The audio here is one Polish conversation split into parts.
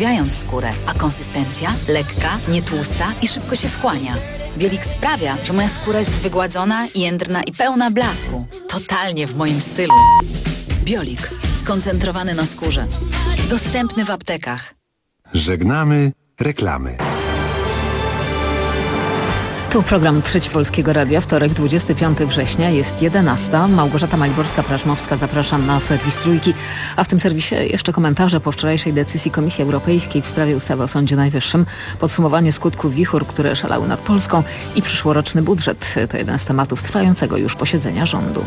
nawadniając skórę, a konsystencja lekka, nietłusta i szybko się wchłania. Biolik sprawia, że moja skóra jest wygładzona, jędrna i pełna blasku. Totalnie w moim stylu. Biolik. Skoncentrowany na skórze. Dostępny w aptekach. Żegnamy reklamy. Tu program Trzeci Polskiego Radia, wtorek 25 września, jest 11. Małgorzata Maliborska-Prażmowska, zapraszam na serwis Trójki. A w tym serwisie jeszcze komentarze po wczorajszej decyzji Komisji Europejskiej w sprawie ustawy o Sądzie Najwyższym, podsumowanie skutków wichur, które szalały nad Polską i przyszłoroczny budżet. To jeden z tematów trwającego już posiedzenia rządu.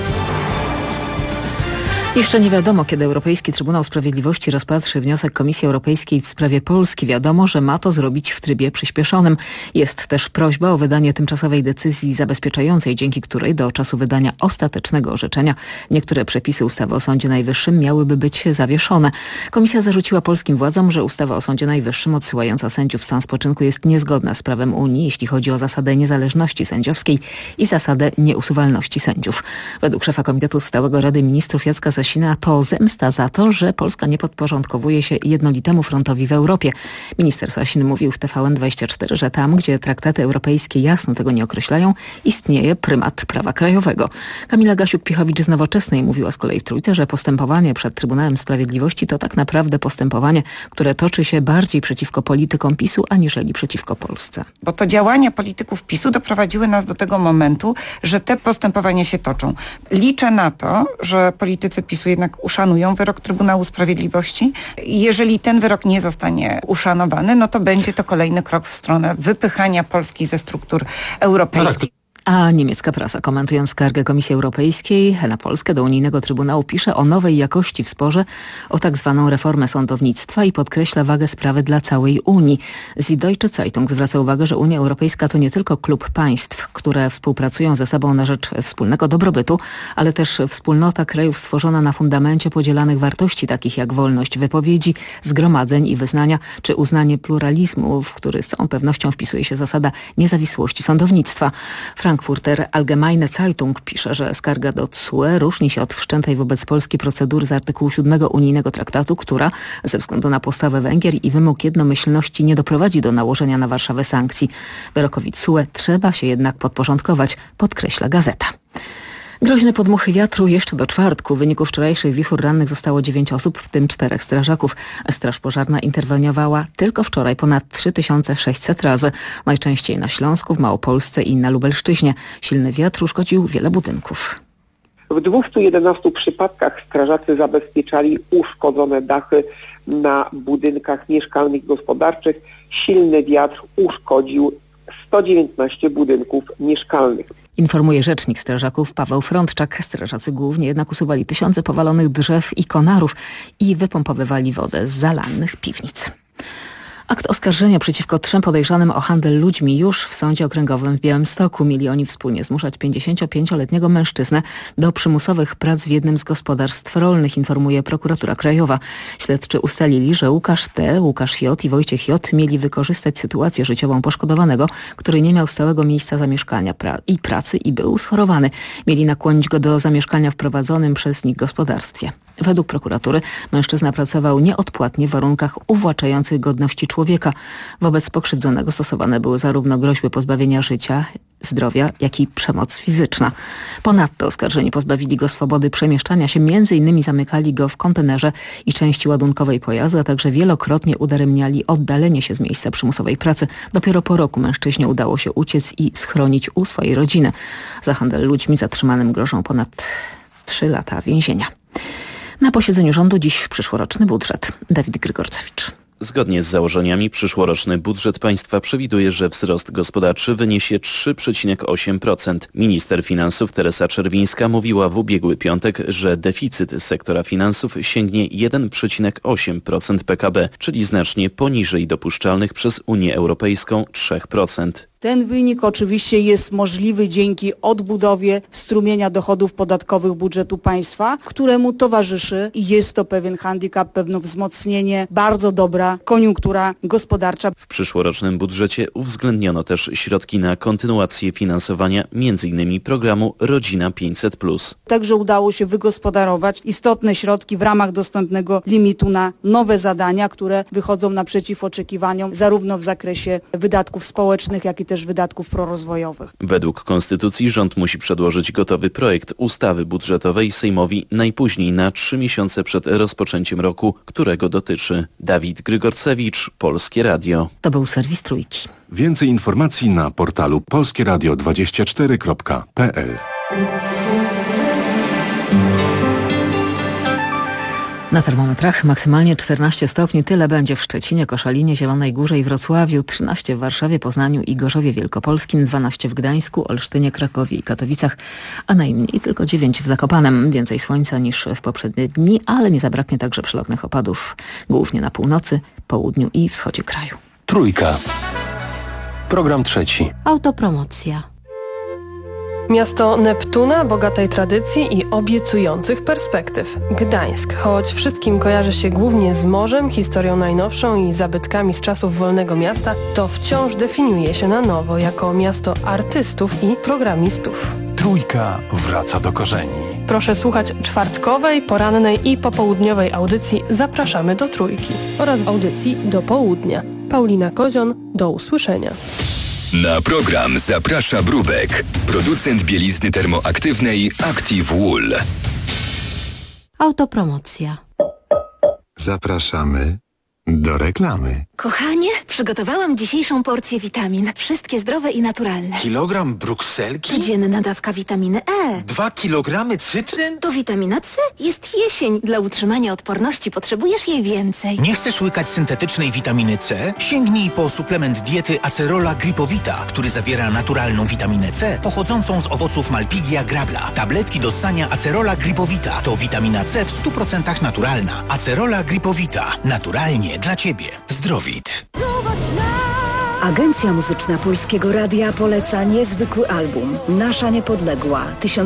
Jeszcze nie wiadomo, kiedy Europejski Trybunał Sprawiedliwości rozpatrzy wniosek Komisji Europejskiej w sprawie Polski. Wiadomo, że ma to zrobić w trybie przyspieszonym. Jest też prośba o wydanie tymczasowej decyzji zabezpieczającej, dzięki której do czasu wydania ostatecznego orzeczenia niektóre przepisy ustawy o Sądzie Najwyższym miałyby być zawieszone. Komisja zarzuciła polskim władzom, że ustawa o Sądzie Najwyższym odsyłająca sędziów w stan spoczynku jest niezgodna z prawem Unii, jeśli chodzi o zasadę niezależności sędziowskiej i zasadę nieusuwalności sędziów. Według szefa Komitetu Stałego Rady Ministrów Jacka Sasina to zemsta za to, że Polska nie podporządkowuje się jednolitemu frontowi w Europie. Minister Sasin mówił w TVN24, że tam, gdzie traktaty europejskie jasno tego nie określają, istnieje prymat prawa krajowego. Kamila Gasiuk-Piechowicz z Nowoczesnej mówiła z kolei w Trójce, że postępowanie przed Trybunałem Sprawiedliwości to tak naprawdę postępowanie, które toczy się bardziej przeciwko politykom PiS-u, aniżeli przeciwko Polsce. Bo to działania polityków PiS-u doprowadziły nas do tego momentu, że te postępowania się toczą. Liczę na to, że politycy PiS-u jednak uszanują wyrok Trybunału Sprawiedliwości. Jeżeli ten wyrok nie zostanie uszanowany, no to będzie to kolejny krok w stronę wypychania Polski ze struktur europejskich. A niemiecka prasa, komentując skargę Komisji Europejskiej na Polskę do Unijnego Trybunału, pisze o nowej jakości w sporze o tak zwaną reformę sądownictwa i podkreśla wagę sprawy dla całej Unii. Süddeutsche Zeitung zwraca uwagę, że Unia Europejska to nie tylko klub państw, które współpracują ze sobą na rzecz wspólnego dobrobytu, ale też wspólnota krajów stworzona na fundamencie podzielanych wartości, takich jak wolność wypowiedzi, zgromadzeń i wyznania, czy uznanie pluralizmu, w który z całą pewnością wpisuje się zasada niezawisłości sądownictwa. Frankfurter Allgemeine Zeitung pisze, że skarga do TSUE różni się od wszczętej wobec Polski procedury z artykułu 7 unijnego traktatu, która ze względu na postawę Węgier i wymóg jednomyślności nie doprowadzi do nałożenia na Warszawę sankcji. Wyrokowi TSUE trzeba się jednak podporządkować, podkreśla gazeta. Groźne podmuchy wiatru jeszcze do czwartku. W wyniku wczorajszych wichur rannych zostało 9 osób, w tym 4 strażaków. Straż Pożarna interweniowała tylko wczoraj ponad 3600 razy. Najczęściej na Śląsku, w Małopolsce i na Lubelszczyźnie. Silny wiatr uszkodził wiele budynków. W 211 przypadkach strażacy zabezpieczali uszkodzone dachy na budynkach mieszkalnych i gospodarczych. Silny wiatr uszkodził 119 budynków mieszkalnych. Informuje rzecznik strażaków Paweł Frądczak. Strażacy głównie jednak usuwali tysiące powalonych drzew i konarów i wypompowywali wodę z zalanych piwnic. Akt oskarżenia przeciwko 3 podejrzanym o handel ludźmi już w Sądzie Okręgowym w Białymstoku. Mieli oni wspólnie zmuszać 55-letniego mężczyznę do przymusowych prac w jednym z gospodarstw rolnych, informuje prokuratura krajowa. Śledczy ustalili, że Łukasz T., Łukasz J. i Wojciech J. mieli wykorzystać sytuację życiową poszkodowanego, który nie miał stałego miejsca zamieszkania i pracy i był schorowany. Mieli nakłonić go do zamieszkania w prowadzonym przez nich gospodarstwie. Według prokuratury mężczyzna pracował nieodpłatnie w warunkach uwłaczających godności człowieka. Wobec pokrzywdzonego stosowane były zarówno groźby pozbawienia życia, zdrowia, jak i przemoc fizyczna. Ponadto oskarżeni pozbawili go swobody przemieszczania się, m.in. zamykali go w kontenerze i części ładunkowej pojazdu, a także wielokrotnie udaremniali oddalenie się z miejsca przymusowej pracy. Dopiero po roku mężczyźnie udało się uciec i schronić u swojej rodziny. Za handel ludźmi zatrzymanym grożą ponad 3 lata więzienia. Na posiedzeniu rządu dziś przyszłoroczny budżet. Dawid Grygorcewicz. Zgodnie z założeniami przyszłoroczny budżet państwa przewiduje, że wzrost gospodarczy wyniesie 3,8%. Minister finansów Teresa Czerwińska mówiła w ubiegły piątek, że deficyt sektora finansów sięgnie 1,8% PKB, czyli znacznie poniżej dopuszczalnych przez Unię Europejską 3%. Ten wynik oczywiście jest możliwy dzięki odbudowie strumienia dochodów podatkowych budżetu państwa, któremu towarzyszy i jest to pewien handicap, pewne wzmocnienie, bardzo dobra koniunktura gospodarcza. W przyszłorocznym budżecie uwzględniono też środki na kontynuację finansowania m.in. programu Rodzina 500+. Także udało się wygospodarować istotne środki w ramach dostępnego limitu na nowe zadania, które wychodzą naprzeciw oczekiwaniom zarówno w zakresie wydatków społecznych, jak i też wydatków prorozwojowych. Według Konstytucji rząd musi przedłożyć gotowy projekt ustawy budżetowej Sejmowi najpóźniej na 3 miesiące przed rozpoczęciem roku, którego dotyczy. Dawid Grygorcewicz, Polskie Radio. To był serwis Trójki. Więcej informacji na portalu polskieradio24.pl. Na termometrach maksymalnie 14 stopni, tyle będzie w Szczecinie, Koszalinie, Zielonej Górze i Wrocławiu, 13 w Warszawie, Poznaniu i Gorzowie Wielkopolskim, 12 w Gdańsku, Olsztynie, Krakowie i Katowicach, a najmniej tylko 9 w Zakopanem. Więcej słońca niż w poprzednie dni, ale nie zabraknie także przelotnych opadów, głównie na północy, południu i wschodzie kraju. Trójka. Program trzeci. Autopromocja. Miasto Neptuna, bogatej tradycji i obiecujących perspektyw. Gdańsk, choć wszystkim kojarzy się głównie z morzem, historią najnowszą i zabytkami z czasów wolnego miasta, to wciąż definiuje się na nowo jako miasto artystów i programistów. Trójka wraca do korzeni. Proszę słuchać czwartkowej, porannej i popołudniowej audycji Zapraszamy do Trójki oraz audycji Do Południa. Paulina Kozion, do usłyszenia. Na program zaprasza Brubek, producent bielizny termoaktywnej Active Wool. Autopromocja. Zapraszamy do reklamy. Kochanie, przygotowałam dzisiejszą porcję witamin. Wszystkie zdrowe i naturalne. Kilogram brukselki? Codzienna dawka witaminy E. 2 kilogramy cytryn? To witamina C. Jest jesień. Dla utrzymania odporności potrzebujesz jej więcej. Nie chcesz łykać syntetycznej witaminy C? Sięgnij po suplement diety Acerola Gripowita, który zawiera naturalną witaminę C pochodzącą z owoców Malpighia grabla. Tabletki do ssania Acerola Gripowita to witamina C w 100% naturalna. Acerola Gripowita. Naturalnie dla Ciebie. Zdrowit. Agencja Muzyczna Polskiego Radia poleca niezwykły album Nasza Niepodległa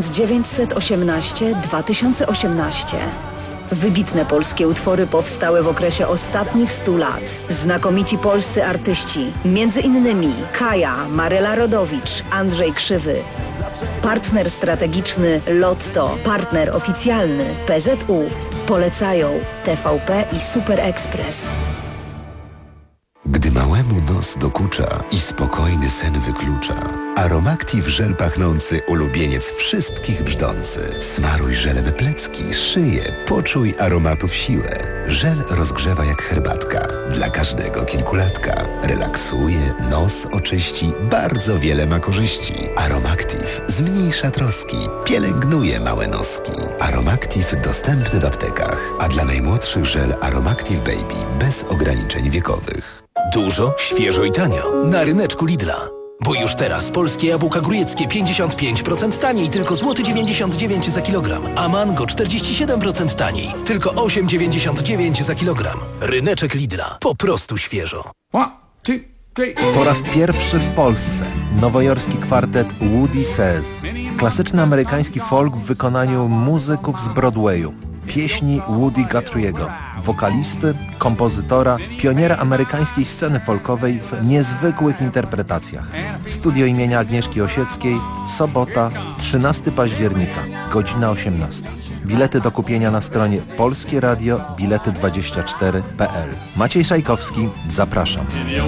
1918-2018. Wybitne polskie utwory powstały w okresie ostatnich 100 lat. Znakomici polscy artyści, między innymi Kaja, Maryla Rodowicz, Andrzej Krzywy. Partner strategiczny Lotto, partner oficjalny PZU. Polecają TVP i Super Express. Gdy małemu nos dokucza i spokojny sen wyklucza, Aromactive żel pachnący, ulubieniec wszystkich brzdący. Smaruj żelem plecki, szyję, poczuj aromatów siłę. Żel rozgrzewa jak herbatka, dla każdego kilkulatka. Relaksuje, nos oczyści, bardzo wiele ma korzyści. Aromactive zmniejsza troski, pielęgnuje małe noski. Aromactive dostępny w aptekach, a dla najmłodszych żel Aromactive Baby bez ograniczeń wiekowych. Dużo, świeżo i tanio. Na ryneczku Lidla. Bo już teraz polskie jabłka grójeckie 55% taniej, tylko złoty 99 za kilogram. A mango 47% taniej, tylko 8,99 za kilogram. Ryneczek Lidla. Po prostu świeżo. Po raz pierwszy w Polsce nowojorski kwartet Woody Says. Klasyczny amerykański folk w wykonaniu muzyków z Broadwayu. Pieśni Woody Guthrie'ego, wokalisty, kompozytora, pioniera amerykańskiej sceny folkowej w niezwykłych interpretacjach. Studio imienia Agnieszki Osieckiej, sobota, 13 października, godzina 18. Bilety do kupienia na stronie polskieradio-bilety24.pl. Maciej Szajkowski, zapraszam.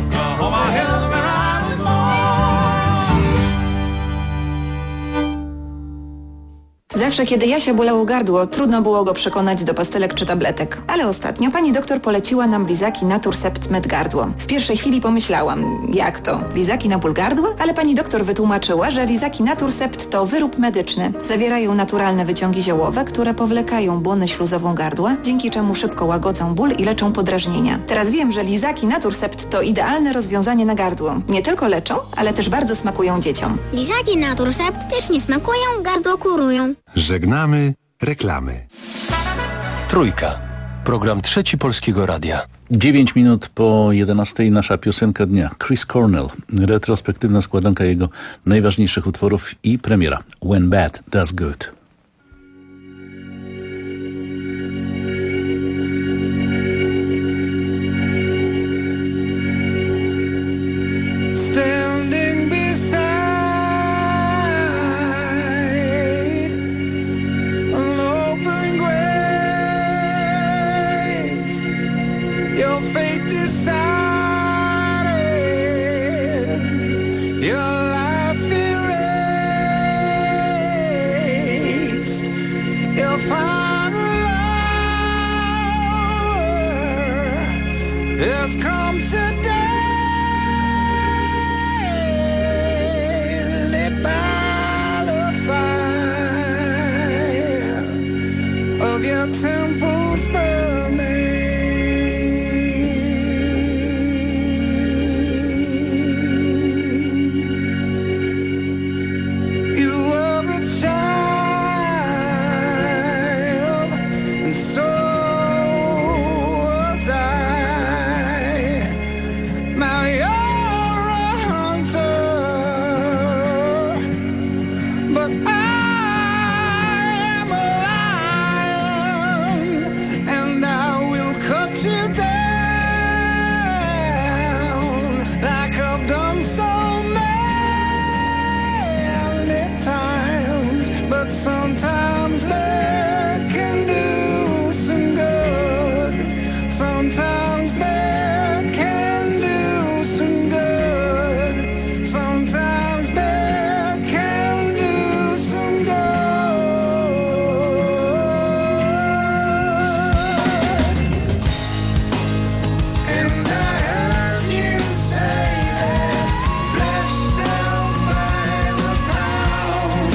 Zawsze, kiedy Jasia bolało gardło, trudno było go przekonać do pastelek czy tabletek. Ale ostatnio pani doktor poleciła nam lizaki Naturcept Med Gardło. W pierwszej chwili pomyślałam, jak to? Lizaki na ból gardła? Ale pani doktor wytłumaczyła, że lizaki Naturcept to wyrób medyczny. Zawierają naturalne wyciągi ziołowe, które powlekają błonę śluzową gardła, dzięki czemu szybko łagodzą ból i leczą podrażnienia. Teraz wiem, że lizaki Naturcept to idealne rozwiązanie na gardło. Nie tylko leczą, ale też bardzo smakują dzieciom. Lizaki Naturcept pysznie smakują, gardło kurują. Żegnamy reklamy. Trójka. Program trzeci Polskiego Radia. 9 minut po 11 nasza piosenka dnia. Chris Cornell. Retrospektywna składanka jego najważniejszych utworów i premiera. When Bad Does Good. Standing beside an open grave, your fate decided, your life erased, your final hour has come today. Your temples burning. You were a child, and so was I. Now you're a hunter, but sometimes bad can do some good. Sometimes bad can do some good. Sometimes bad can do some good. And I heard you say that flesh sells by the pound.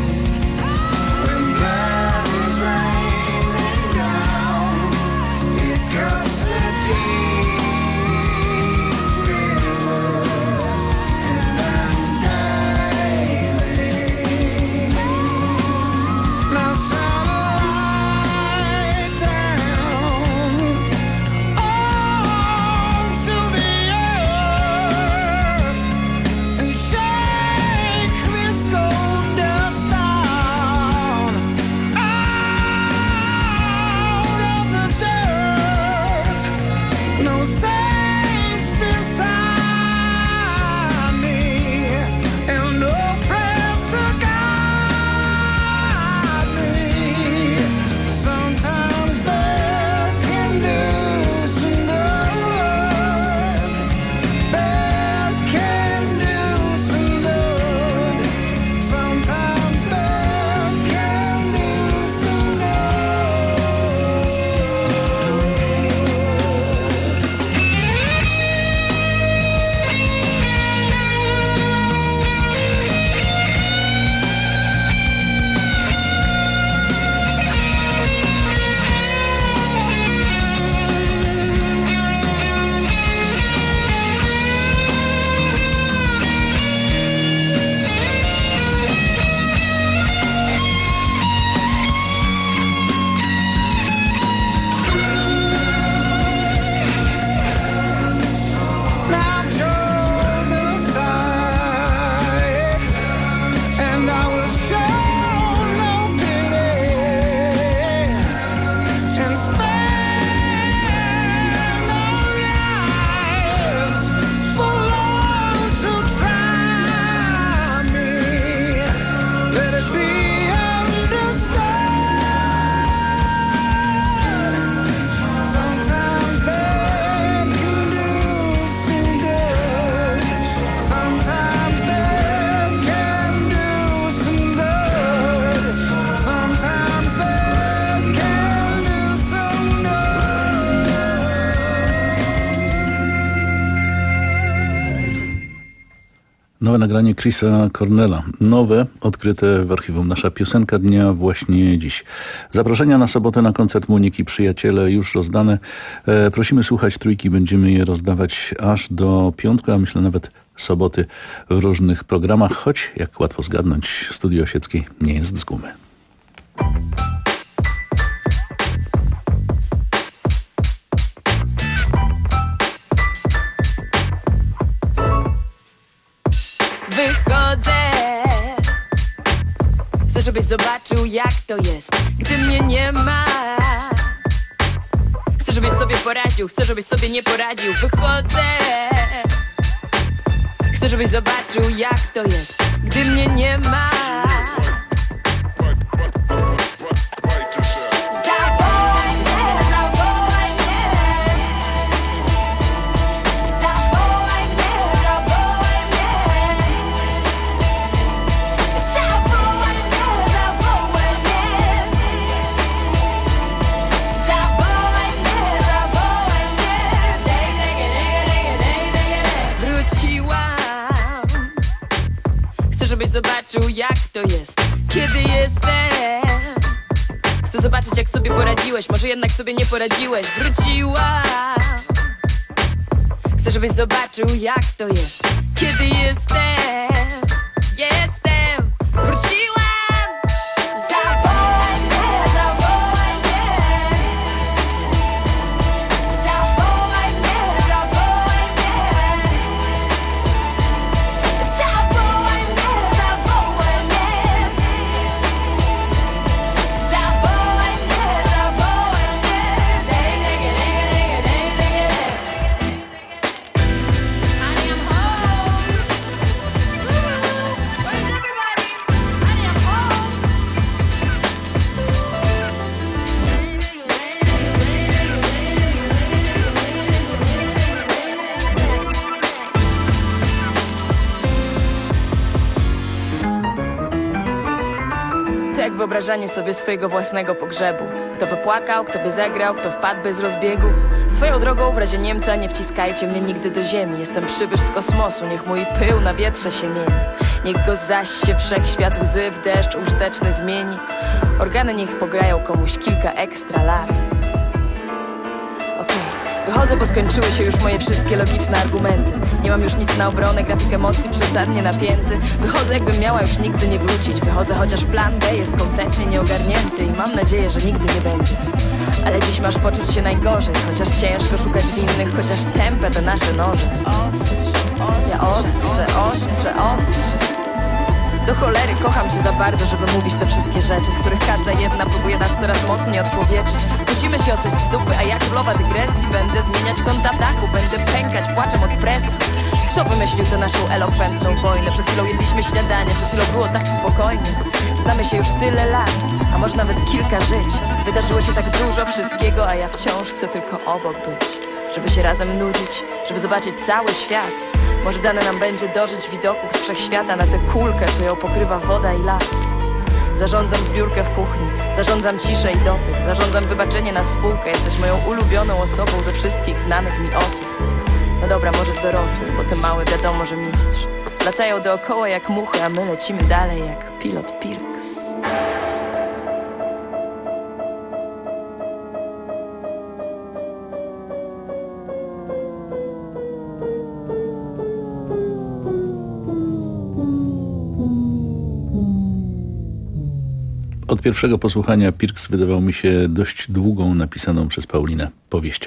Nowe nagranie Chrisa Cornella. Nowe, odkryte w archiwum. Nasza piosenka dnia właśnie dziś. Zaproszenia na sobotę na koncert Moniki Przyjaciele już rozdane. Prosimy słuchać trójki. Będziemy je rozdawać aż do piątku, a myślę nawet soboty w różnych programach. Choć, jak łatwo zgadnąć, Studio Osieckie nie jest z gumy. żebyś zobaczył, jak to jest, gdy mnie nie ma. Chcę, żebyś sobie poradził, chcę, żebyś sobie nie poradził. Wychodzę. Chcę, żebyś zobaczył, jak to jest, gdy mnie nie ma. Zobaczył, jak to jest, kiedy jestem. Chcę zobaczyć, jak sobie poradziłeś. Może jednak sobie nie poradziłeś. Wróciłam. Chcę, żebyś zobaczył, jak to jest, kiedy jestem. Jestem. Wróciłam. Wyobrażanie sobie swojego własnego pogrzebu. Kto by płakał, kto by zagrał, kto wpadłby z rozbiegu. Swoją drogą w razie Niemca nie wciskajcie mnie nigdy do ziemi. Jestem przybysz z kosmosu, niech mój pył na wietrze się mieni. Niech go zaś się wszechświat łzy w deszcz użyteczny zmieni. Organy niech pograją komuś kilka ekstra lat. Wychodzę, bo skończyły się już moje wszystkie logiczne argumenty. Nie mam już nic na obronę, grafik emocji przesadnie napięty. Wychodzę, jakbym miała już nigdy nie wrócić. Wychodzę, chociaż plan B jest kompletnie nieogarnięty. I mam nadzieję, że nigdy nie będzie. Ale dziś masz poczuć się najgorzej. Chociaż ciężko szukać winnych, chociaż tępe te nasze noże. Ja ostrze. Do cholery kocham cię za bardzo, żeby mówić te wszystkie rzeczy, z których każda jedna próbuje nas coraz mocniej odczłowieczyć. Kłócimy się o coś z dupy, a ja królowa dygresji będę zmieniać kąt ataku, będę pękać płaczem od presji. Kto wymyślił tę naszą elokwentną wojnę? Przed chwilą jedliśmy śniadanie, przed chwilą było tak spokojnie. Znamy się już tyle lat, a może nawet kilka żyć. Wydarzyło się tak dużo wszystkiego, a ja wciąż chcę tylko obok być. Żeby się razem nudzić, żeby zobaczyć cały świat. Może dane nam będzie dożyć widoków z wszechświata na tę kulkę, co ją pokrywa woda i las. Zarządzam zbiórkę w kuchni, zarządzam ciszę i dotyk, zarządzam wybaczenie na spółkę. Jesteś moją ulubioną osobą ze wszystkich znanych mi osób. No dobra, może z dorosłych, bo ty mały wiadomo, że mistrz. Latają dookoła jak muchy, a my lecimy dalej jak pilot Pirx. Od pierwszego posłuchania Pirx wydawał mi się dość długą, napisaną przez Paulinę powieścią.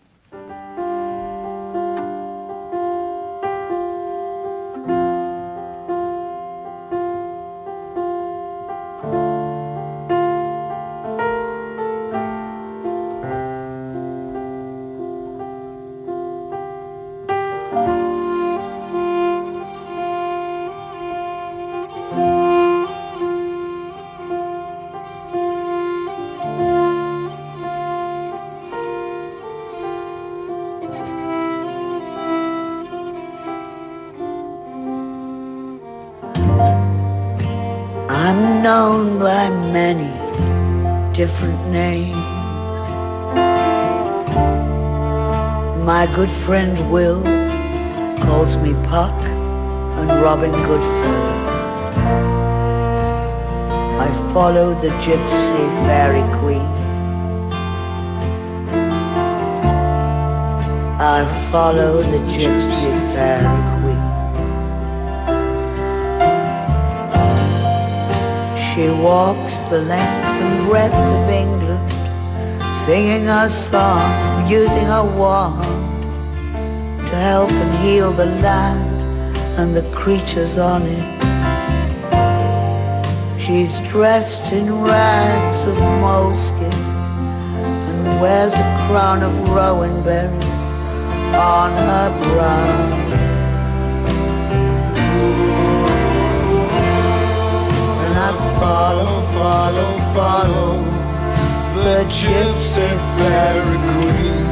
I'm known by many different names. My good friend Will calls me Puck and Robin Goodfellow. I follow the gypsy fairy queen. I follow the gypsy fairy queen. She walks the length and breadth of England, singing her song, using her wand to help and heal the land and the creatures on it. She's dressed in rags of moleskin and wears a crown of rowan berries on her brow. And I follow, follow, follow the gypsy fairy queen.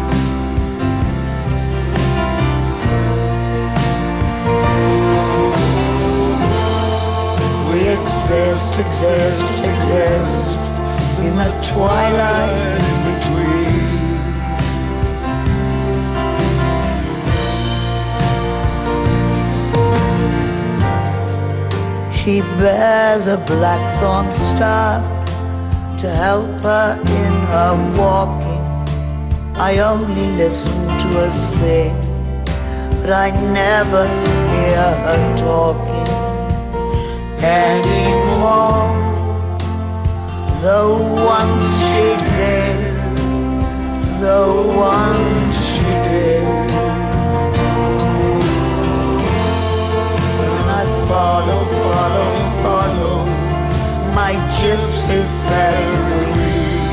We exist, exist, exist in the twilight in between. She bears a blackthorn staff to help her in her walking. I only listen to her sing, but I never hear her talking anymore. Though once she did, though once she did. And I follow, follow, follow my gypsy fairy.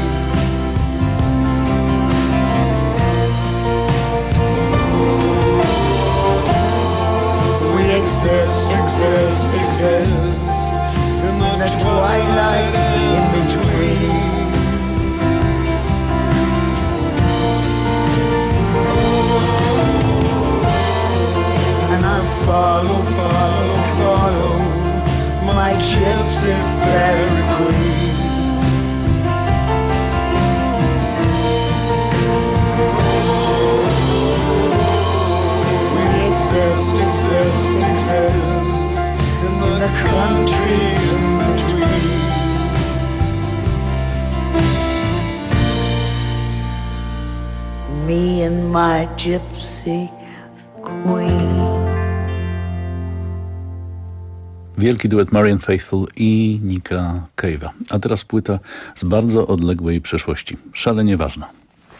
We exist, exist, exist in the twilight in between. And I follow, follow, follow my gypsy fairy queen. We exist, exist, exist in the country in between. Me and my gypsy queen. Wielki duet Marianne Faithfull i Nicka Cave'a. A teraz płyta z bardzo odległej przeszłości. Szalenie ważna.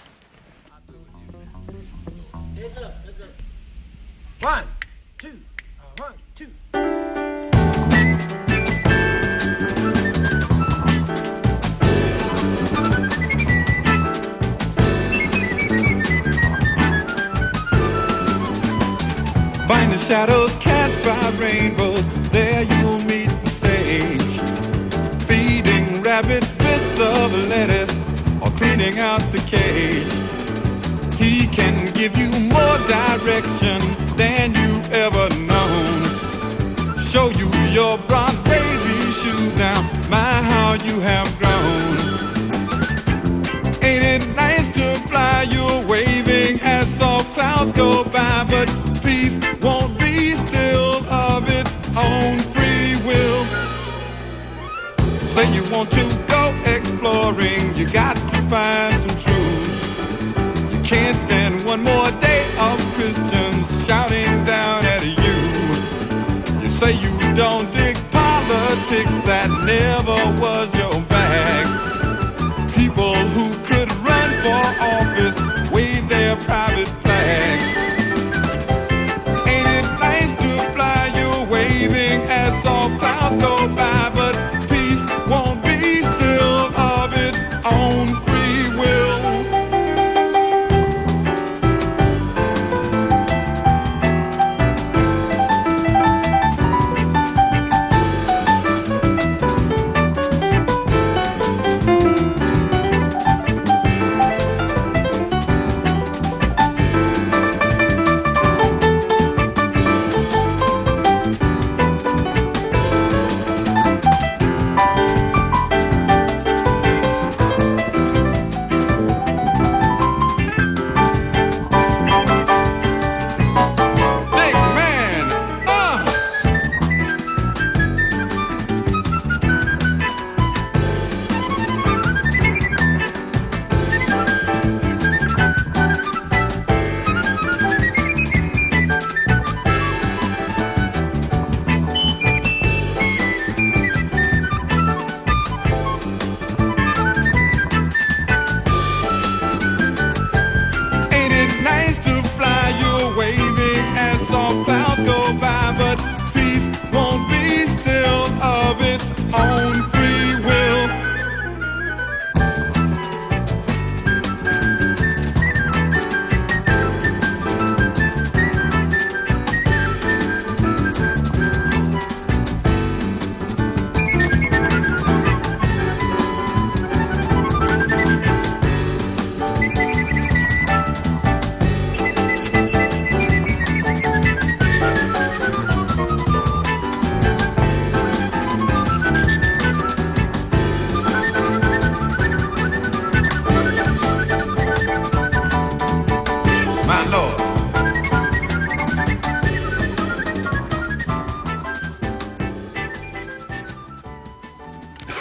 Bind the shadows cast by rainbows, there you'll meet the sage. Feeding rabbits bits of lettuce or cleaning out the cage. He can give you more direction than you've ever known. Show you your bronze baby shoes now, my how you have grown. Ain't it nice to fly? You're waving as soft clouds go by, but peace won't be still of its own free will. Say you want to go exploring, you got to find some truth. You can't stand one more day of Christians shouting down at you. You say you don't dig politics, that never was your bag. People who could run for office wave their private flags. Ain't it nice to fly? You're waving as all clouds go by, but peace won't be still of its own free will.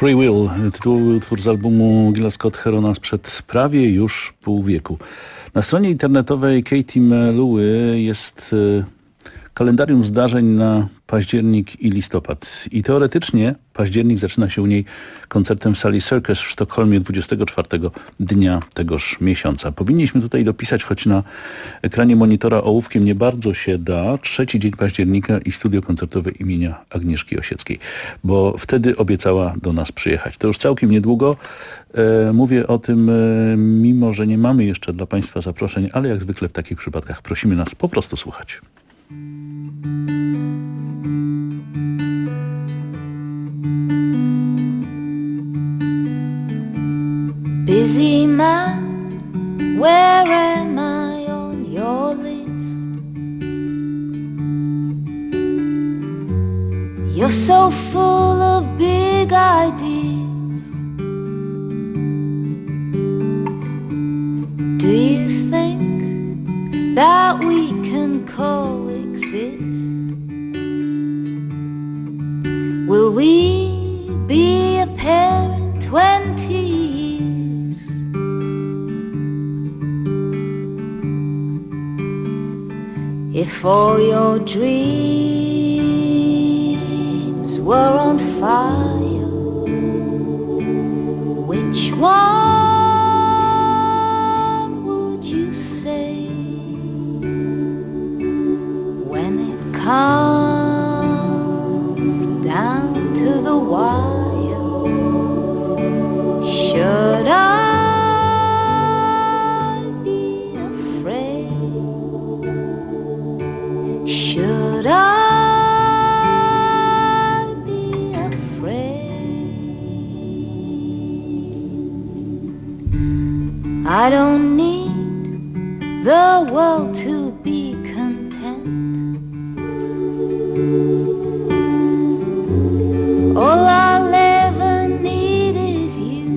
Free Will, tytułowy utwór z albumu Gilla Scott Herona sprzed prawie już pół wieku. Na stronie internetowej Katie Melue jest kalendarium zdarzeń na październik i listopad. I teoretycznie październik zaczyna się u niej koncertem w sali Circus w Sztokholmie 24 dnia tegoż miesiąca. Powinniśmy tutaj dopisać, choć na ekranie monitora ołówkiem nie bardzo się da, 3 dzień października i studio koncertowe imienia Agnieszki Osieckiej, bo wtedy obiecała do nas przyjechać. To już całkiem niedługo. Mówię o tym, mimo że nie mamy jeszcze dla Państwa zaproszeń, ale jak zwykle w takich przypadkach prosimy nas po prostu słuchać. Busy man, where am I on your list? You're so full of big ideas. Do you think that we can coexist? Will we be a pair in 20 years? If all your dreams were on fire, which one would you say? When it comes down to the wire, should I should I be afraid? I don't need the world to be content. All I'll ever need is you.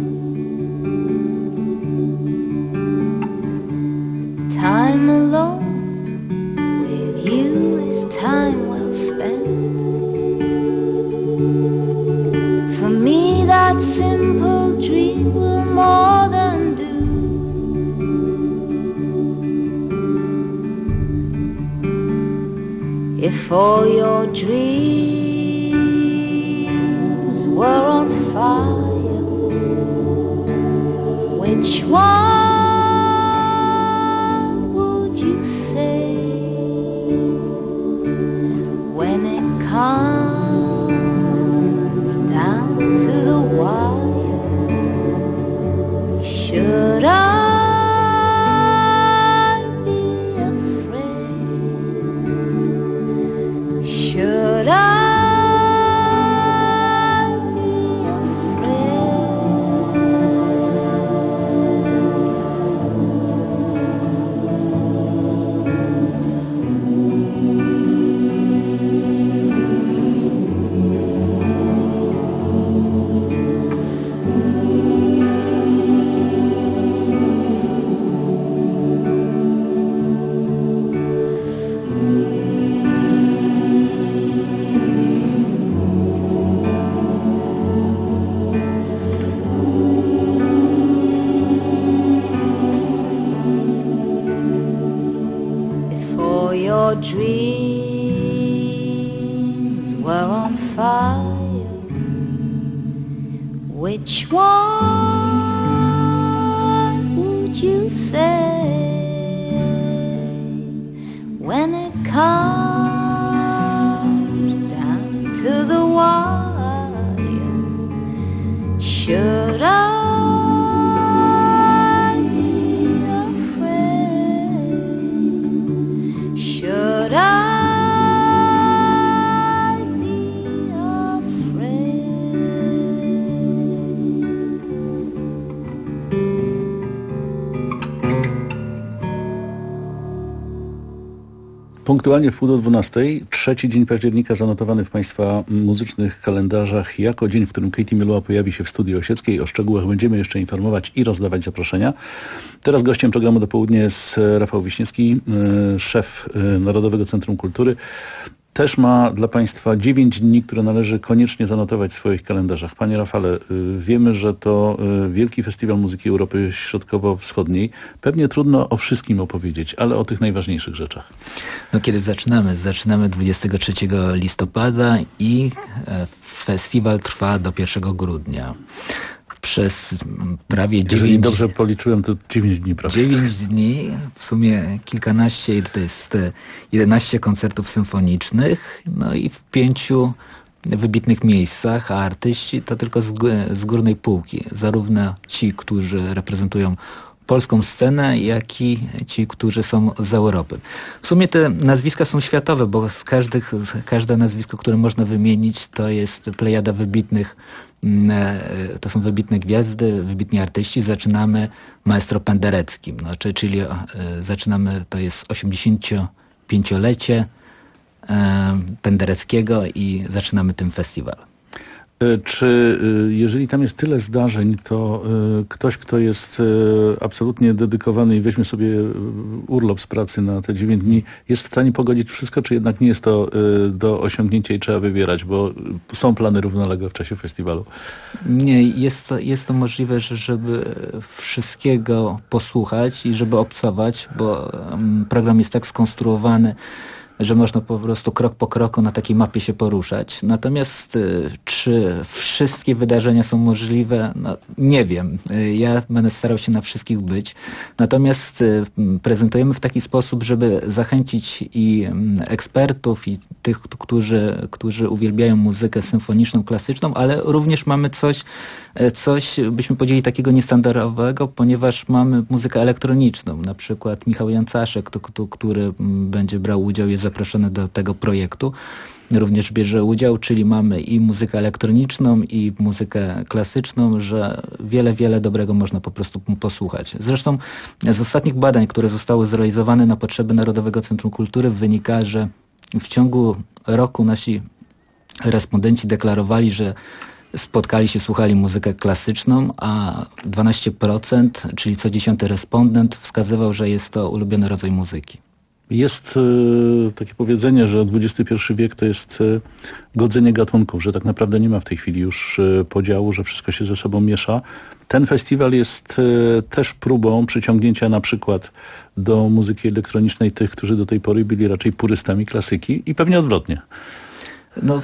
Time alone time well spent. For me that simple dream will more than do. If all your dreams were on fire, which one would you say? When it comes down to the wire, should I be afraid? Should I be dreams were on fire, which one would you say? When it comes down to the wire, should I be afraid? Should I? Punktualnie w 11:30, 3 dzień października zanotowany w Państwa muzycznych kalendarzach jako dzień, w którym Katie Melua pojawi się w studiu Osieckiej. O szczegółach będziemy jeszcze informować i rozdawać zaproszenia. Teraz gościem programu Do Południa jest Rafał Wiśniewski, szef Narodowego Centrum Kultury. też ma dla Państwa 9 dni, które należy koniecznie zanotować w swoich kalendarzach. Panie Rafale, wiemy, że to Wielki Festiwal Muzyki Europy Środkowo-Wschodniej. Pewnie trudno o wszystkim opowiedzieć, ale o tych najważniejszych rzeczach. No kiedy zaczynamy? Zaczynamy 23 listopada i festiwal trwa do 1 grudnia. Przez prawie 9... Jeżeli dobrze policzyłem, to 9 dni, prawda? 9 dni, w sumie kilkanaście, to jest 11 koncertów symfonicznych, no i w 5 wybitnych miejscach, a artyści to tylko z górnej półki. Zarówno ci, którzy reprezentują polską scenę, jak i ci, którzy są z Europy. W sumie te nazwiska są światowe, bo każde nazwisko, które można wymienić, to jest plejada wybitnych, to są wybitne gwiazdy, wybitni artyści. Zaczynamy maestro Pendereckim, czyli zaczynamy, to jest 85-lecie Pendereckiego i zaczynamy tym festiwal. Czy jeżeli tam jest tyle zdarzeń, to ktoś, kto jest absolutnie dedykowany i weźmie sobie urlop z pracy na te 9 dni, jest w stanie pogodzić wszystko, czy jednak nie jest to do osiągnięcia i trzeba wybierać, bo są plany równolegle w czasie festiwalu? Nie, jest to możliwe, żeby wszystkiego posłuchać i żeby obcować, bo program jest tak skonstruowany, że można po prostu krok po kroku na takiej mapie się poruszać. Natomiast czy wszystkie wydarzenia są możliwe? No, nie wiem. Ja będę starał się na wszystkich być. Natomiast prezentujemy w taki sposób, żeby zachęcić i ekspertów, i tych, którzy uwielbiają muzykę symfoniczną, klasyczną, ale również mamy coś, byśmy powiedzieli, takiego niestandardowego, ponieważ mamy muzykę elektroniczną. Na przykład Michał Jancaszek, który będzie brał udział, jest zaproszony do tego projektu, również bierze udział, czyli mamy i muzykę elektroniczną, i muzykę klasyczną, że wiele dobrego można po prostu posłuchać. Zresztą z ostatnich badań, które zostały zrealizowane na potrzeby Narodowego Centrum Kultury, wynika, że w ciągu roku nasi respondenci deklarowali, że spotkali się, słuchali muzykę klasyczną, a 12%, czyli co 10. respondent wskazywał, że jest to ulubiony rodzaj muzyki. Jest takie powiedzenie, że XXI wiek to jest godzenie gatunków, że tak naprawdę nie ma w tej chwili już podziału, że wszystko się ze sobą miesza. Ten festiwal jest też próbą przyciągnięcia na przykład do muzyki elektronicznej tych, którzy do tej pory byli raczej purystami klasyki i pewnie odwrotnie. No,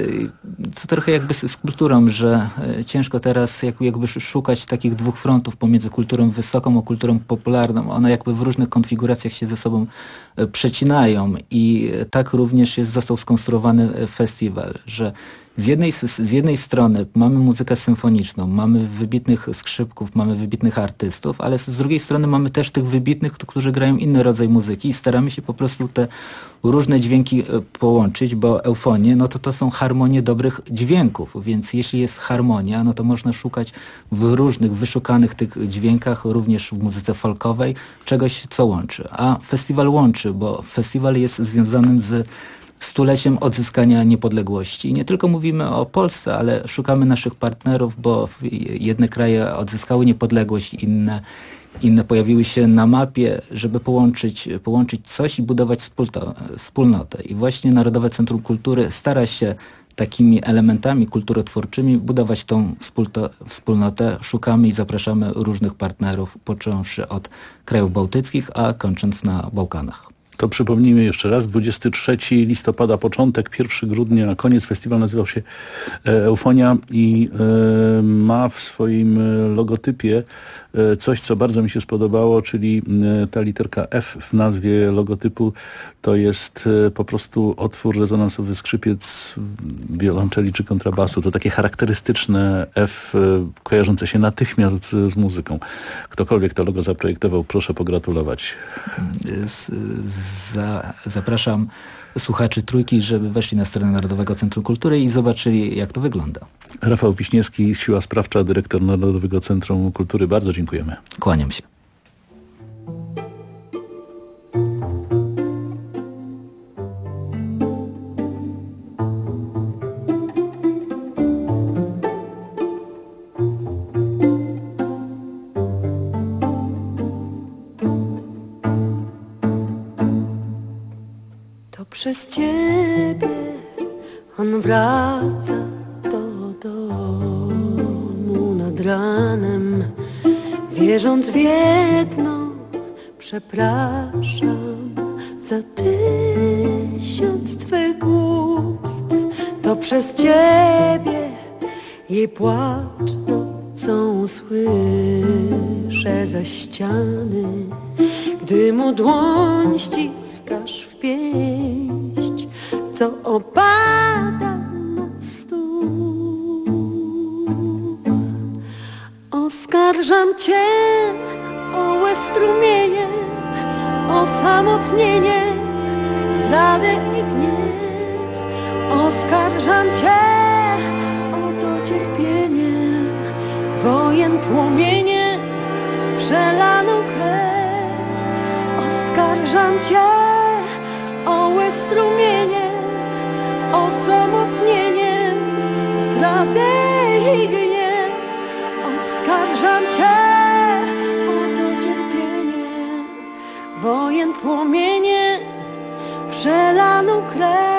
to trochę jakby z kulturą, że ciężko teraz jakby szukać takich dwóch frontów pomiędzy kulturą wysoką a kulturą popularną. One jakby w różnych konfiguracjach się ze sobą przecinają i tak również został skonstruowany festiwal, że z jednej strony mamy muzykę symfoniczną, mamy wybitnych skrzypków, mamy wybitnych artystów, ale z drugiej strony mamy też tych wybitnych, którzy grają inny rodzaj muzyki i staramy się po prostu te różne dźwięki połączyć, bo eufonie, no to są harmonie dobrych dźwięków, więc jeśli jest harmonia, no to można szukać w różnych wyszukanych tych dźwiękach, również w muzyce folkowej, czegoś, co łączy. A festiwal łączy, bo festiwal jest związanym z stuleciem odzyskania niepodległości. I nie tylko mówimy o Polsce, ale szukamy naszych partnerów, bo jedne kraje odzyskały niepodległość, inne pojawiły się na mapie, żeby połączyć coś i budować wspólnotę. I właśnie Narodowe Centrum Kultury stara się takimi elementami kulturotwórczymi budować tą wspólnotę. Szukamy i zapraszamy różnych partnerów, począwszy od krajów bałtyckich, a kończąc na Bałkanach. To przypomnijmy jeszcze raz, 23 listopada, początek, 1 grudnia, koniec. Festiwal nazywał się Eufonia i ma w swoim logotypie coś, co bardzo mi się spodobało, czyli ta literka F w nazwie logotypu to jest po prostu otwór rezonansowy, skrzypiec, wiolonczeli czy kontrabasu. To takie charakterystyczne F kojarzące się natychmiast z muzyką. Ktokolwiek to logo zaprojektował, proszę pogratulować. Zapraszam słuchaczy Trójki, żeby weszli na stronę Narodowego Centrum Kultury i zobaczyli, jak to wygląda. Rafał Wiśniewski, Siła Sprawcza, dyrektor Narodowego Centrum Kultury. Bardzo dziękujemy. Kłaniam się. To przez ciebie on wraca do domu nad ranem, wierząc w jedno, przepraszam za 1000 twych głupstw. To przez ciebie jej płacz nocą słyszę za ściany, gdy mu dłoń ściskasz w pięść, co opada na stół. Oskarżam cię o łez strumienie, osamotnienie, zdradę i gniew. Oskarżam cię o to cierpienie, wojen płomienie, przelaną krew. Oskarżam cię o łez strumienie, osamotnienie, zdradę i gniew. Oskarżam cię o to cierpienie, wojen płomienie, przelaną krew.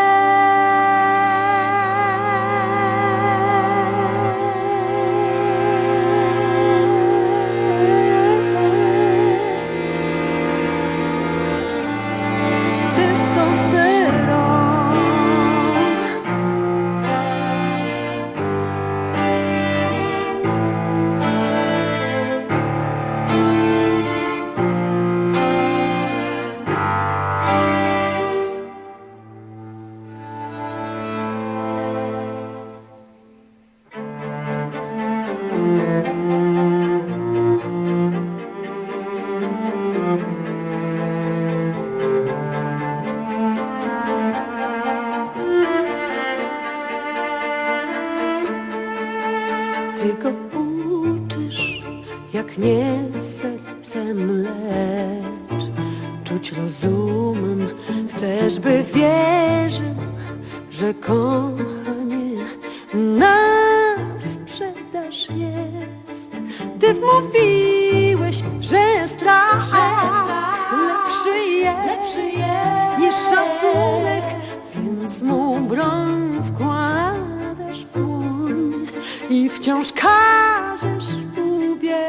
Ty go uczysz, jak nie sercem, lecz czuć rozumem. Chcesz, by wierzył, że kochanie na sprzedaż jest. Ty wmówiłeś, że strach lepszy jest niż szacunek, więc mu broń wkładasz w dłoń i wciąż każesz ubiec.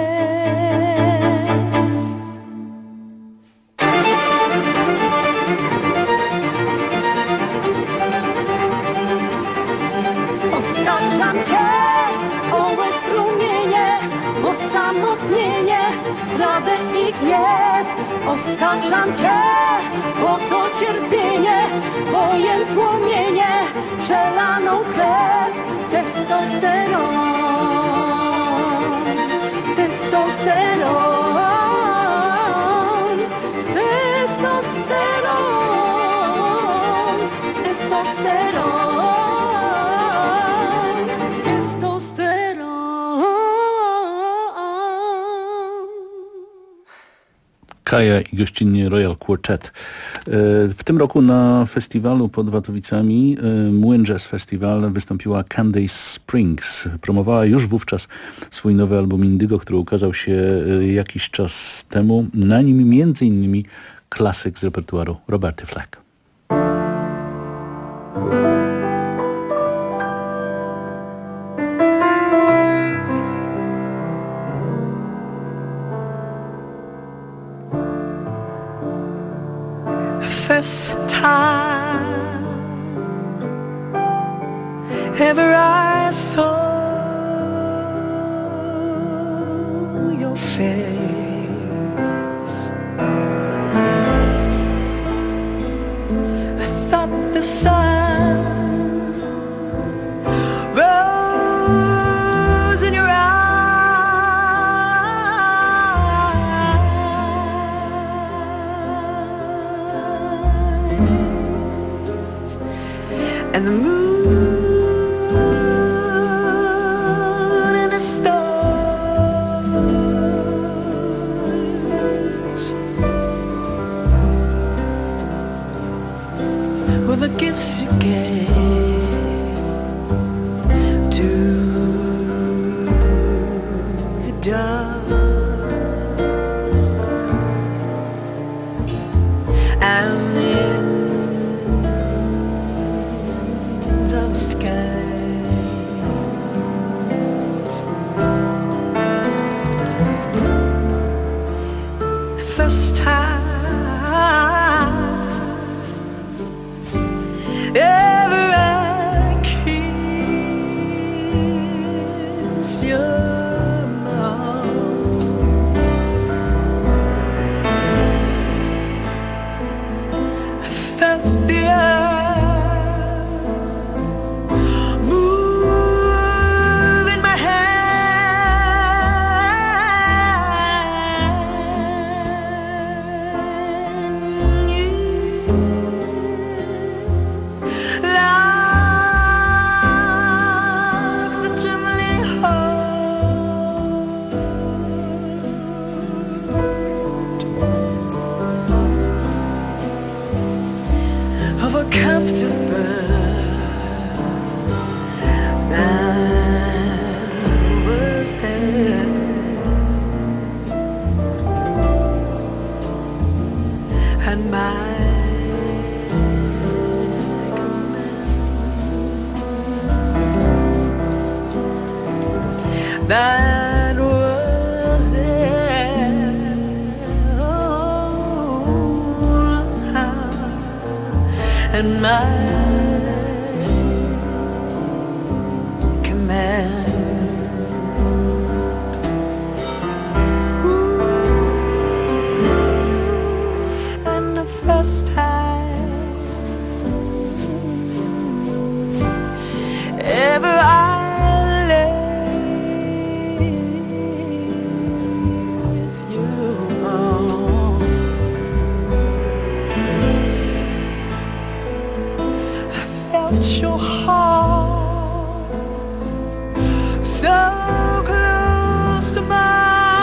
Oskarżam cię o łez strumienie, osamotnienie, zdradę i gniew. Oskarżam cię o to cierpienie, wojen płomienie, przelaną krew. Testosteron, testosteron, testosteron, testosteron, testosteron. Kaja i gościnnie Royal Quartet. W tym roku na festiwalu pod Watowicami, Młyn Jazz Festival, wystąpiła Candace Springs. Promowała już wówczas swój nowy album Indigo, który ukazał się jakiś czas temu. Na nim m.in. klasyk z repertuaru Roberty Flack. First time ever I saw your face, I thought the sun rose in your eyes, and the moon and the stars were the gifts you gave to the dark, and in that was there. Oh, and my command. Your heart so close to mine,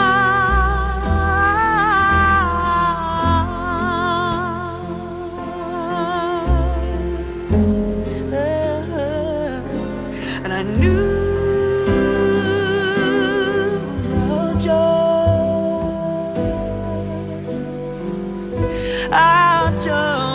and I knew your joy, our joy.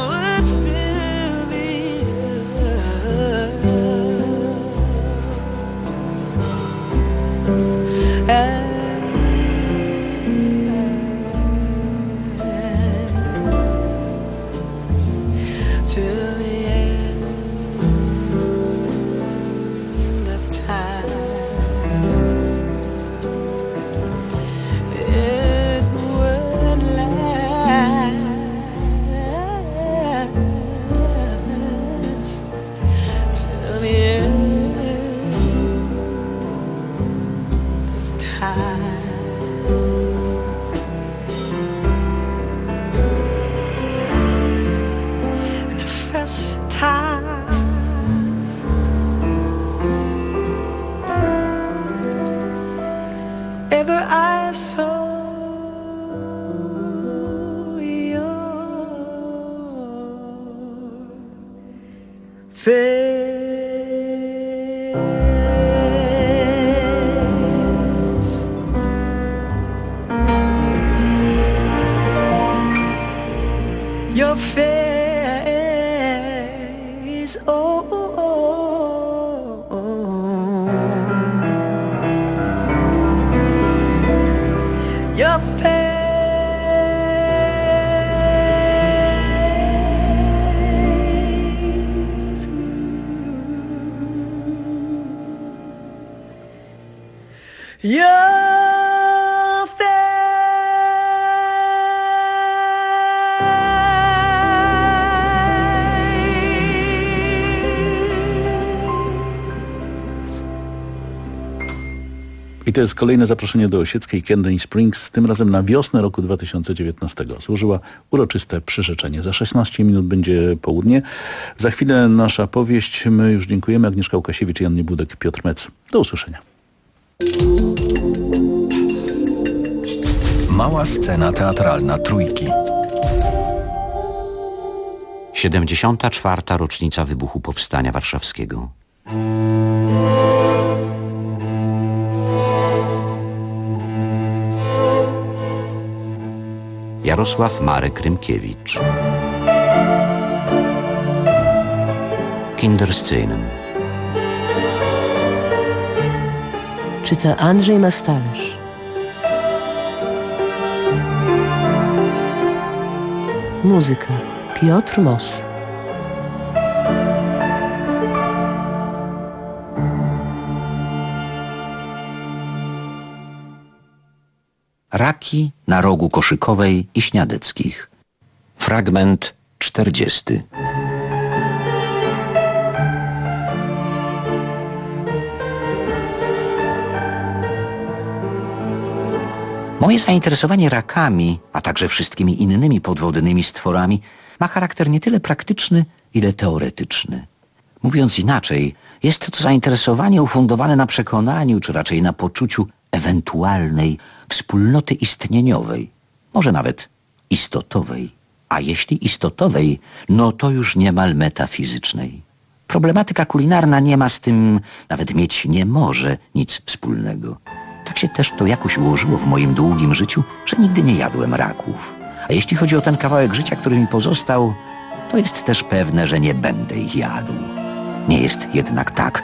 Your face, oh, oh, oh, oh. Your face, your I to jest kolejne zaproszenie do osieckiej Candy Springs, tym razem na wiosnę roku 2019. Złożyła uroczyste przyrzeczenie. Za 16 minut będzie południe. Za chwilę nasza powieść. My już dziękujemy. Agnieszka Łukasiewicz, Jan Niebudek, Piotr Mec. Do usłyszenia. Mała scena teatralna Trójki. 74. rocznica wybuchu Powstania Warszawskiego. Jarosław Marek Rymkiewicz. Kinderszenen. Czyta Andrzej Mastalerz. Muzyka Piotr Moss. Raki na rogu Koszykowej i Śniadeckich. Fragment 40. Moje zainteresowanie rakami, a także wszystkimi innymi podwodnymi stworami ma charakter nie tyle praktyczny, ile teoretyczny. Mówiąc inaczej, jest to zainteresowanie ufundowane na przekonaniu, czy raczej na poczuciu ewentualnej wspólnoty istnieniowej, może nawet istotowej, a jeśli istotowej, no to już niemal metafizycznej. Problematyka kulinarna nie ma z tym, nawet mieć nie może nic wspólnego. Tak się też to jakoś ułożyło w moim długim życiu, że nigdy nie jadłem raków. A jeśli chodzi o ten kawałek życia, który mi pozostał, to jest też pewne, że nie będę ich jadł. Nie jest jednak tak,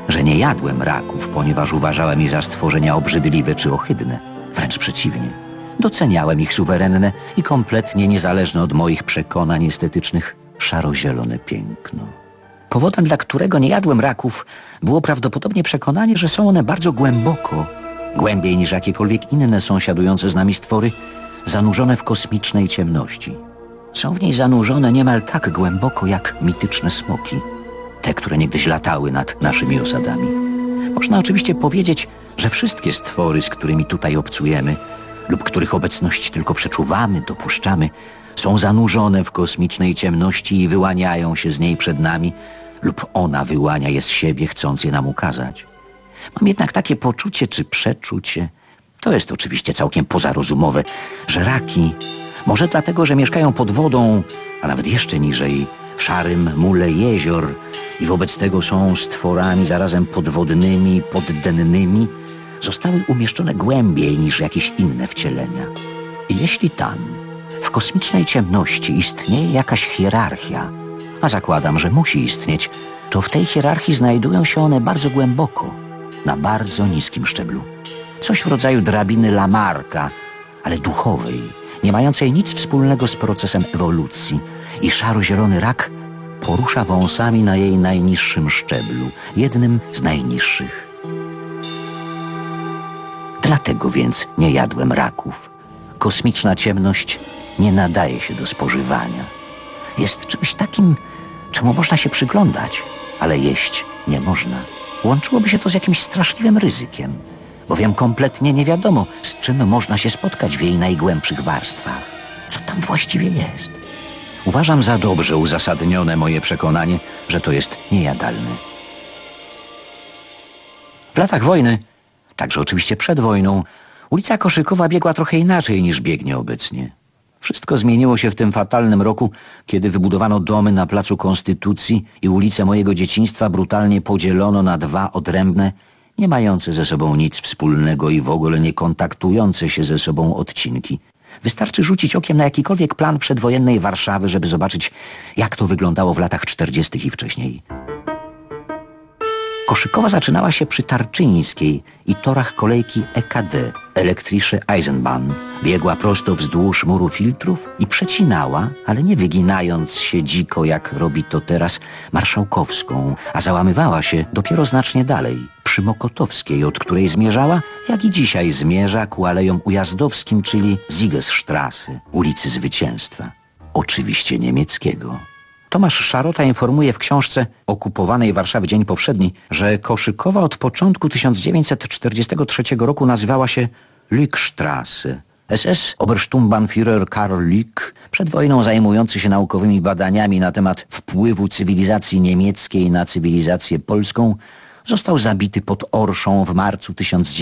że nie jadłem raków, ponieważ uważałem je za stworzenia obrzydliwe czy ohydne. Wręcz przeciwnie. Doceniałem ich suwerenne i kompletnie niezależne od moich przekonań estetycznych szaro-zielone piękno. Powodem, dla którego nie jadłem raków, było prawdopodobnie przekonanie, że są one bardzo głęboko, głębiej niż jakiekolwiek inne sąsiadujące z nami stwory, zanurzone w kosmicznej ciemności. Są w niej zanurzone niemal tak głęboko jak mityczne smoki, te, które niegdyś latały nad naszymi osadami. Można oczywiście powiedzieć, że wszystkie stwory, z którymi tutaj obcujemy, lub których obecność tylko przeczuwamy, dopuszczamy, są zanurzone w kosmicznej ciemności i wyłaniają się z niej przed nami, lub ona wyłania je z siebie, chcąc je nam ukazać. Mam jednak takie poczucie czy przeczucie, to jest oczywiście całkiem pozarozumowe, że raki, może dlatego, że mieszkają pod wodą, a nawet jeszcze niżej, w szarym mule jezior i wobec tego są stworami zarazem podwodnymi, poddennymi, zostały umieszczone głębiej niż jakieś inne wcielenia. I jeśli tam, w kosmicznej ciemności, istnieje jakaś hierarchia, a zakładam, że musi istnieć, to w tej hierarchii znajdują się one bardzo głęboko, na bardzo niskim szczeblu. Coś w rodzaju drabiny Lamarcka, ale duchowej, nie mającej nic wspólnego z procesem ewolucji. I szaro-zielony rak porusza wąsami na jej najniższym szczeblu, jednym z najniższych. Dlatego więc nie jadłem raków. Kosmiczna ciemność nie nadaje się do spożywania. Jest czymś takim, czemu można się przyglądać, ale jeść nie można. Łączyłoby się to z jakimś straszliwym ryzykiem, bowiem kompletnie nie wiadomo, z czym można się spotkać w jej najgłębszych warstwach. Co tam właściwie jest? Uważam za dobrze uzasadnione moje przekonanie, że to jest niejadalne. W latach wojny, także oczywiście przed wojną, ulica Koszykowa biegła trochę inaczej niż biegnie obecnie. Wszystko zmieniło się w tym fatalnym roku, kiedy wybudowano domy na Placu Konstytucji i ulice mojego dzieciństwa brutalnie podzielono na dwa odrębne, nie mające ze sobą nic wspólnego i w ogóle nie kontaktujące się ze sobą odcinki. Wystarczy rzucić okiem na jakikolwiek plan przedwojennej Warszawy, żeby zobaczyć, jak to wyglądało w latach 40. i wcześniej. Koszykowa zaczynała się przy Tarczyńskiej i torach kolejki EKD, Elektrische Eisenbahn. Biegła prosto wzdłuż muru filtrów i przecinała, ale nie wyginając się dziko, jak robi to teraz, Marszałkowską, a załamywała się dopiero znacznie dalej, przy Mokotowskiej, od której zmierzała, jak i dzisiaj zmierza ku Alejom Ujazdowskim, czyli Siegesstraße, ulicy Zwycięstwa. Oczywiście niemieckiego. Tomasz Szarota informuje w książce Okupowanej Warszawy dzień powszedni, że Koszykowa od początku 1943 roku nazywała się Lückstraße. SS Obersturmbannführer Karl Lück, przed wojną zajmujący się naukowymi badaniami na temat wpływu cywilizacji niemieckiej na cywilizację polską, został zabity pod Orszą w marcu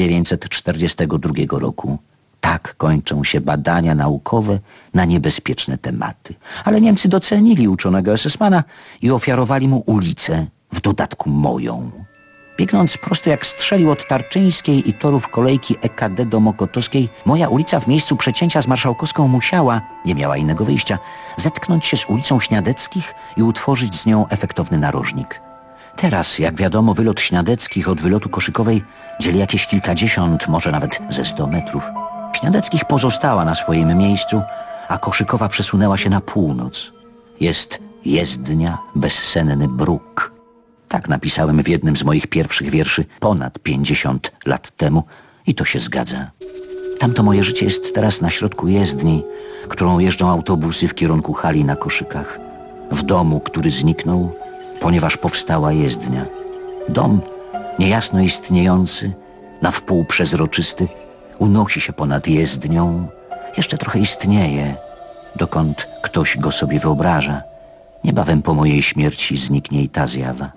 1942 roku. Tak kończą się badania naukowe na niebezpieczne tematy. Ale Niemcy docenili uczonego SS-mana i ofiarowali mu ulicę, w dodatku moją. Biegnąc prosto jak strzelił od Tarczyńskiej i torów kolejki EKD do Mokotowskiej, moja ulica w miejscu przecięcia z Marszałkowską musiała, nie miała innego wyjścia, zetknąć się z ulicą Śniadeckich i utworzyć z nią efektowny narożnik. Teraz, jak wiadomo, wylot Śniadeckich od wylotu Koszykowej dzieli jakieś kilkadziesiąt, może nawet ze 100 metrów. Śniadeckich pozostała na swoim miejscu, a Koszykowa przesunęła się na północ. Jest jezdnia, bezsenny bruk. Tak napisałem w jednym z moich pierwszych wierszy ponad 50 lat temu i to się zgadza. Tamto moje życie jest teraz na środku jezdni, którą jeżdżą autobusy w kierunku hali na Koszykach. W domu, który zniknął, ponieważ powstała jezdnia. Dom niejasno istniejący, na wpół przezroczysty, unosi się ponad jezdnią, jeszcze trochę istnieje, dokąd ktoś go sobie wyobraża. Niebawem po mojej śmierci zniknie i ta zjawa.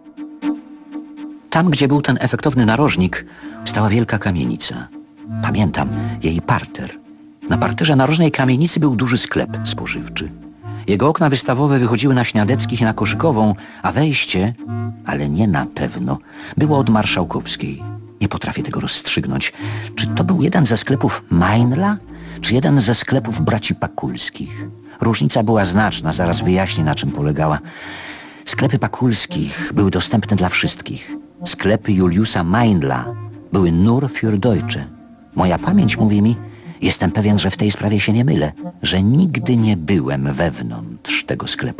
Tam, gdzie był ten efektowny narożnik, stała wielka kamienica. Pamiętam jej parter. Na parterze narożnej kamienicy był duży sklep spożywczy. Jego okna wystawowe wychodziły na Śniadeckich i na Koszykową, a wejście, ale nie na pewno, było od Marszałkowskiej. Nie potrafię tego rozstrzygnąć. Czy to był jeden ze sklepów Meinla, czy jeden ze sklepów braci Pakulskich? Różnica była znaczna, zaraz wyjaśnię, na czym polegała. Sklepy Pakulskich były dostępne dla wszystkich. sklepy Juliusa Meinla były nur für Deutsche. Moja pamięć mówi mi, jestem pewien, że w tej sprawie się nie mylę, że nigdy nie byłem wewnątrz tego sklepu.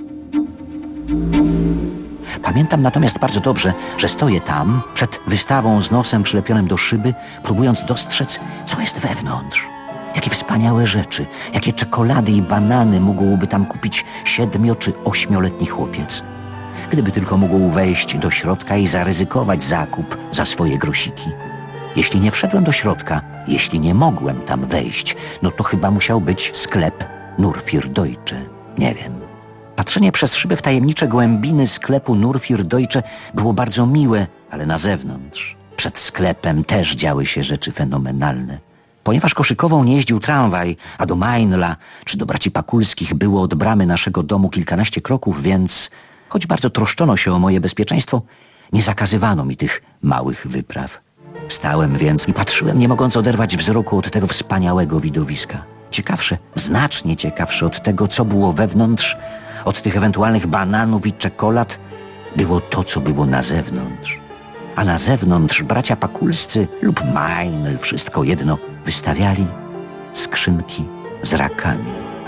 Pamiętam natomiast bardzo dobrze, że stoję tam, przed wystawą z nosem przylepionym do szyby, próbując dostrzec, co jest wewnątrz. Jakie wspaniałe rzeczy, jakie czekolady i banany mógłby tam kupić 7- czy 8-letni chłopiec. Gdyby tylko mógł wejść do środka i zaryzykować zakup za swoje grosiki. Jeśli nie wszedłem do środka, jeśli nie mogłem tam wejść, no to chyba musiał być sklep nur für Deutsche. Nie wiem. Patrzenie przez szybę w tajemnicze głębiny sklepu nur für Deutsche było bardzo miłe, ale na zewnątrz, przed sklepem też działy się rzeczy fenomenalne. Ponieważ Koszykową nie jeździł tramwaj, a do Meinla czy do braci Pakulskich było od bramy naszego domu kilkanaście kroków, więc choć bardzo troszczono się o moje bezpieczeństwo, nie zakazywano mi tych małych wypraw. Stałem więc i patrzyłem, nie mogąc oderwać wzroku od tego wspaniałego widowiska. Ciekawsze, znacznie ciekawsze od tego, co było wewnątrz, od tych ewentualnych bananów i czekolad, było to, co było na zewnątrz. A na zewnątrz bracia Pakulscy lub Meinl, wszystko jedno, wystawiali skrzynki z rakami.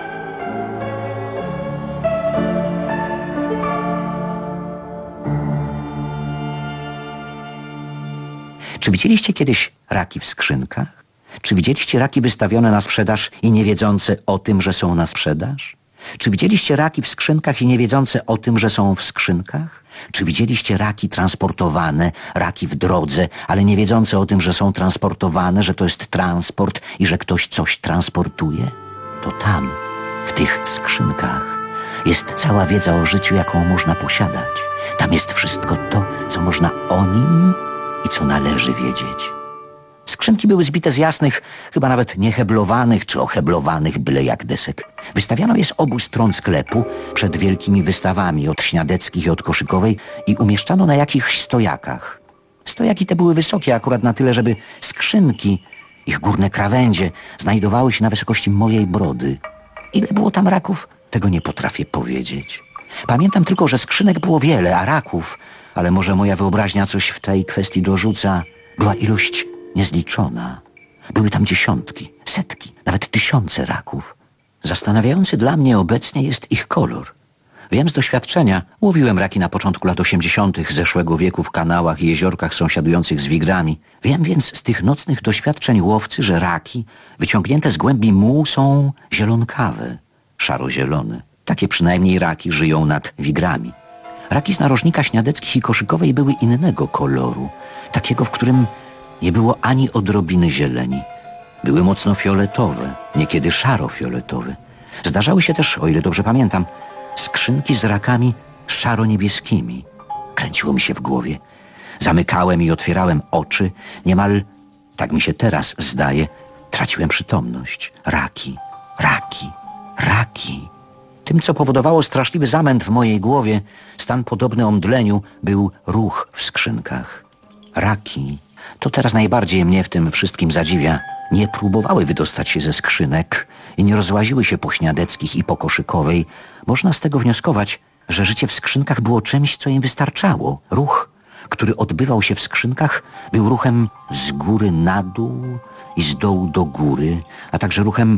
Czy widzieliście kiedyś raki w skrzynkach? Czy widzieliście raki wystawione na sprzedaż i nie wiedzące o tym, że są na sprzedaż? Czy widzieliście raki w skrzynkach i nie wiedzące o tym, że są w skrzynkach? Czy widzieliście raki transportowane, raki w drodze, ale nie wiedzące o tym, że są transportowane, że to jest transport i że ktoś coś transportuje? To tam, w tych skrzynkach, jest cała wiedza o życiu, jaką można posiadać. Tam jest wszystko to, co można o nim i co należy wiedzieć. Skrzynki były zbite z jasnych, chyba nawet nieheblowanych czy oheblowanych byle jak desek. Wystawiano je z obu stron sklepu przed wielkimi wystawami od Śniadeckich i od Koszykowej i umieszczano na jakichś stojakach. Stojaki te były wysokie akurat na tyle, żeby skrzynki, ich górne krawędzie, znajdowały się na wysokości mojej brody. Ile było tam raków? Tego nie potrafię powiedzieć. Pamiętam tylko, że skrzynek było wiele, a raków, ale może moja wyobraźnia coś w tej kwestii dorzuca, była ilość niezliczona. Były tam dziesiątki, setki, nawet tysiące raków. Zastanawiający dla mnie obecnie jest ich kolor. Wiem z doświadczenia, łowiłem raki na początku lat 80. zeszłego wieku w kanałach i jeziorkach sąsiadujących z Wigrami. Wiem więc z tych nocnych doświadczeń łowcy, że raki wyciągnięte z głębi mułu są zielonkawe, szaro-zielone. Takie przynajmniej raki żyją nad Wigrami. Raki z narożnika Śniadeckich i Koszykowej były innego koloru, takiego, w którym nie było ani odrobiny zieleni. Były mocno fioletowe, niekiedy szaro-fioletowe. Zdarzały się też, o ile dobrze pamiętam, skrzynki z rakami szaro-niebieskimi. Kręciło mi się w głowie. Zamykałem i otwierałem oczy. Niemal, tak mi się teraz zdaje, traciłem przytomność. Raki, raki, raki. Tym, co powodowało straszliwy zamęt w mojej głowie, stan podobny omdleniu, był ruch w skrzynkach. Raki, to teraz najbardziej mnie w tym wszystkim zadziwia, nie próbowały wydostać się ze skrzynek i nie rozłaziły się po Śniadeckich i po Koszykowej. Można z tego wnioskować, że życie w skrzynkach było czymś, co im wystarczało. Ruch, który odbywał się w skrzynkach, był ruchem z góry na dół i z dołu do góry, a także ruchem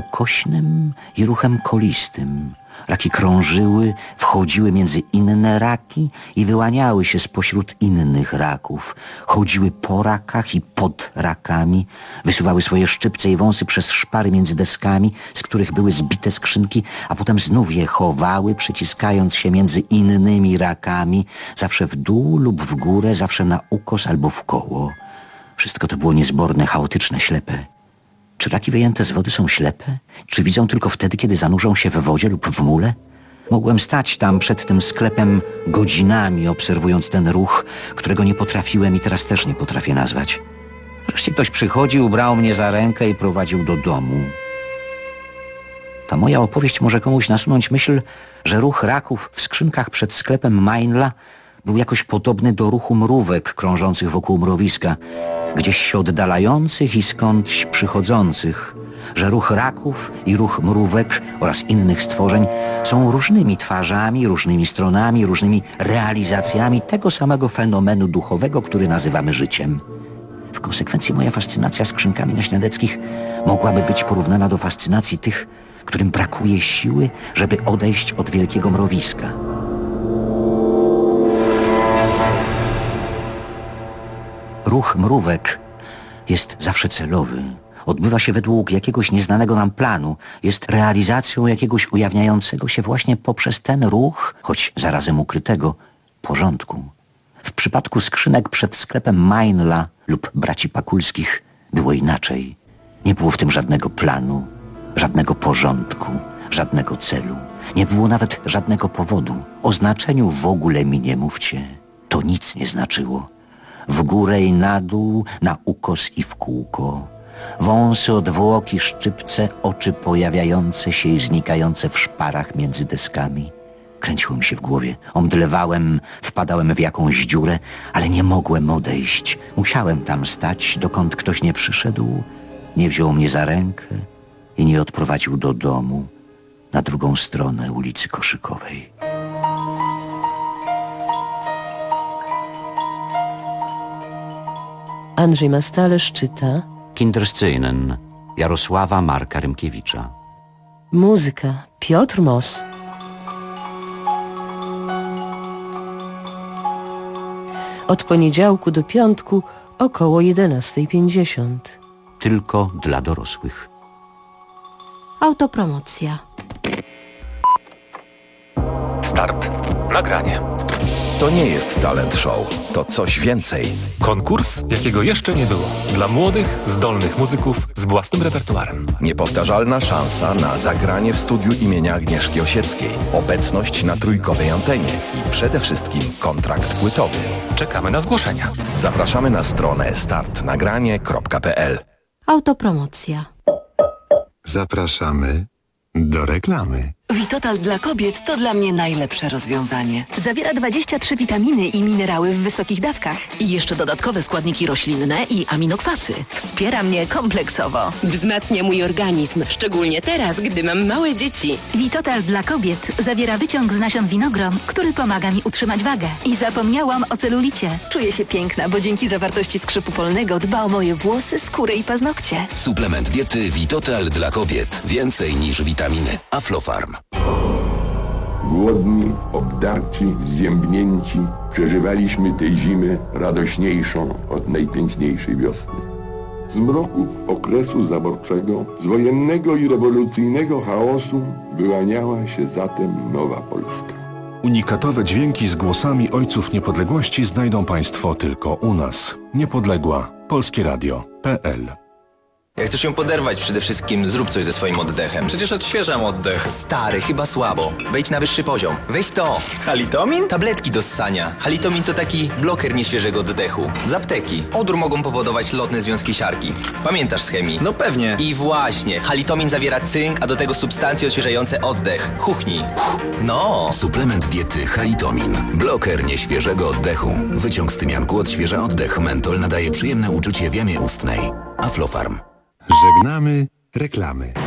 ukośnym i ruchem kolistym. Raki krążyły, wchodziły między inne raki i wyłaniały się spośród innych raków. Chodziły po rakach i pod rakami, wysuwały swoje szczypce i wąsy przez szpary między deskami, z których były zbite skrzynki, a potem znów je chowały, przyciskając się między innymi rakami, zawsze w dół lub w górę, zawsze na ukos albo w koło. Wszystko to było niezborne, chaotyczne, ślepe. Czy raki wyjęte z wody są ślepe? Czy widzą tylko wtedy, kiedy zanurzą się w wodzie lub w mule? Mogłem stać tam przed tym sklepem godzinami, obserwując ten ruch, którego nie potrafiłem i teraz też nie potrafię nazwać. Wreszcie ktoś przychodził, brał mnie za rękę i prowadził do domu. Ta moja opowieść może komuś nasunąć myśl, że ruch raków w skrzynkach przed sklepem Meinla był jakoś podobny do ruchu mrówek krążących wokół mrowiska, gdzieś się oddalających i skądś przychodzących, że ruch raków i ruch mrówek oraz innych stworzeń są różnymi twarzami, różnymi stronami, różnymi realizacjami tego samego fenomenu duchowego, który nazywamy życiem. W konsekwencji moja fascynacja skrzynkami naśniadeckich mogłaby być porównana do fascynacji tych, którym brakuje siły, żeby odejść od wielkiego mrowiska. Ruch mrówek jest zawsze celowy. Odbywa się według jakiegoś nieznanego nam planu. Jest realizacją jakiegoś ujawniającego się właśnie poprzez ten ruch, choć zarazem ukrytego, porządku. W przypadku skrzynek przed sklepem Meinla lub braci Pakulskich było inaczej. Nie było w tym żadnego planu, żadnego porządku, żadnego celu. Nie było nawet żadnego powodu. O znaczeniu w ogóle mi nie mówcie. To nic nie znaczyło. W górę i na dół, na ukos i w kółko. Wąsy, odwłoki, szczypce, oczy pojawiające się i znikające w szparach między deskami. Kręciło mi się w głowie. Omdlewałem, wpadałem w jakąś dziurę, ale nie mogłem odejść. Musiałem tam stać, dokąd ktoś nie przyszedł, nie wziął mnie za rękę i nie odprowadził do domu na drugą stronę ulicy Koszykowej. Andrzej Mastalerz czyta Kinderszczynen Jarosława Marka Rymkiewicza. Muzyka Piotr Moss. Od poniedziałku do piątku około 11:50. Tylko dla dorosłych. Autopromocja. Start. Nagranie. To nie jest talent show, to coś więcej. Konkurs, jakiego jeszcze nie było. Dla młodych, zdolnych muzyków z własnym repertuarem. Niepowtarzalna szansa na zagranie w studiu imienia Agnieszki Osieckiej. Obecność na trójkowej antenie i przede wszystkim kontrakt płytowy. Czekamy na zgłoszenia. Zapraszamy na stronę startnagranie.pl. Autopromocja. Zapraszamy do reklamy. Vitotal dla kobiet to dla mnie najlepsze rozwiązanie. Zawiera 23 witaminy i minerały w wysokich dawkach. I jeszcze dodatkowe składniki roślinne i aminokwasy. Wspiera mnie kompleksowo. Wzmacnia mój organizm, szczególnie teraz, gdy mam małe dzieci. Vitotal dla kobiet zawiera wyciąg z nasion winogron, który pomaga mi utrzymać wagę. I zapomniałam o celulicie. Czuję się piękna, bo dzięki zawartości skrzypu polnego dba o moje włosy, skórę i paznokcie. Suplement diety Vitotal dla kobiet. Więcej niż witaminy. Aflofarm. Głodni, obdarci, zziębnięci, przeżywaliśmy tę zimę radośniejszą od najpiękniejszej wiosny. Z mroku okresu zaborczego, z wojennego i rewolucyjnego chaosu wyłaniała się zatem nowa Polska. Unikatowe dźwięki z głosami ojców niepodległości znajdą Państwo tylko u nas. Niepodległa. Polskie Radio.pl. Jak chcesz ją poderwać przede wszystkim, zrób coś ze swoim oddechem. Przecież odświeżam oddech. Stary, chyba słabo. Wejdź na wyższy poziom. Weź to. Halitomin? Tabletki do ssania. Halitomin to taki bloker nieświeżego oddechu. Z apteki. Odór mogą powodować lotne związki siarki. Pamiętasz z chemii? No pewnie. I właśnie. Halitomin zawiera cynk, a do tego substancje odświeżające oddech. Chuchnij. No. Suplement diety Halitomin. Bloker nieświeżego oddechu. Wyciąg z tymianku odświeża oddech. Mentol nadaje przyjemne uczucie w jamie ustnej. Aflofarm. Żegnamy reklamy.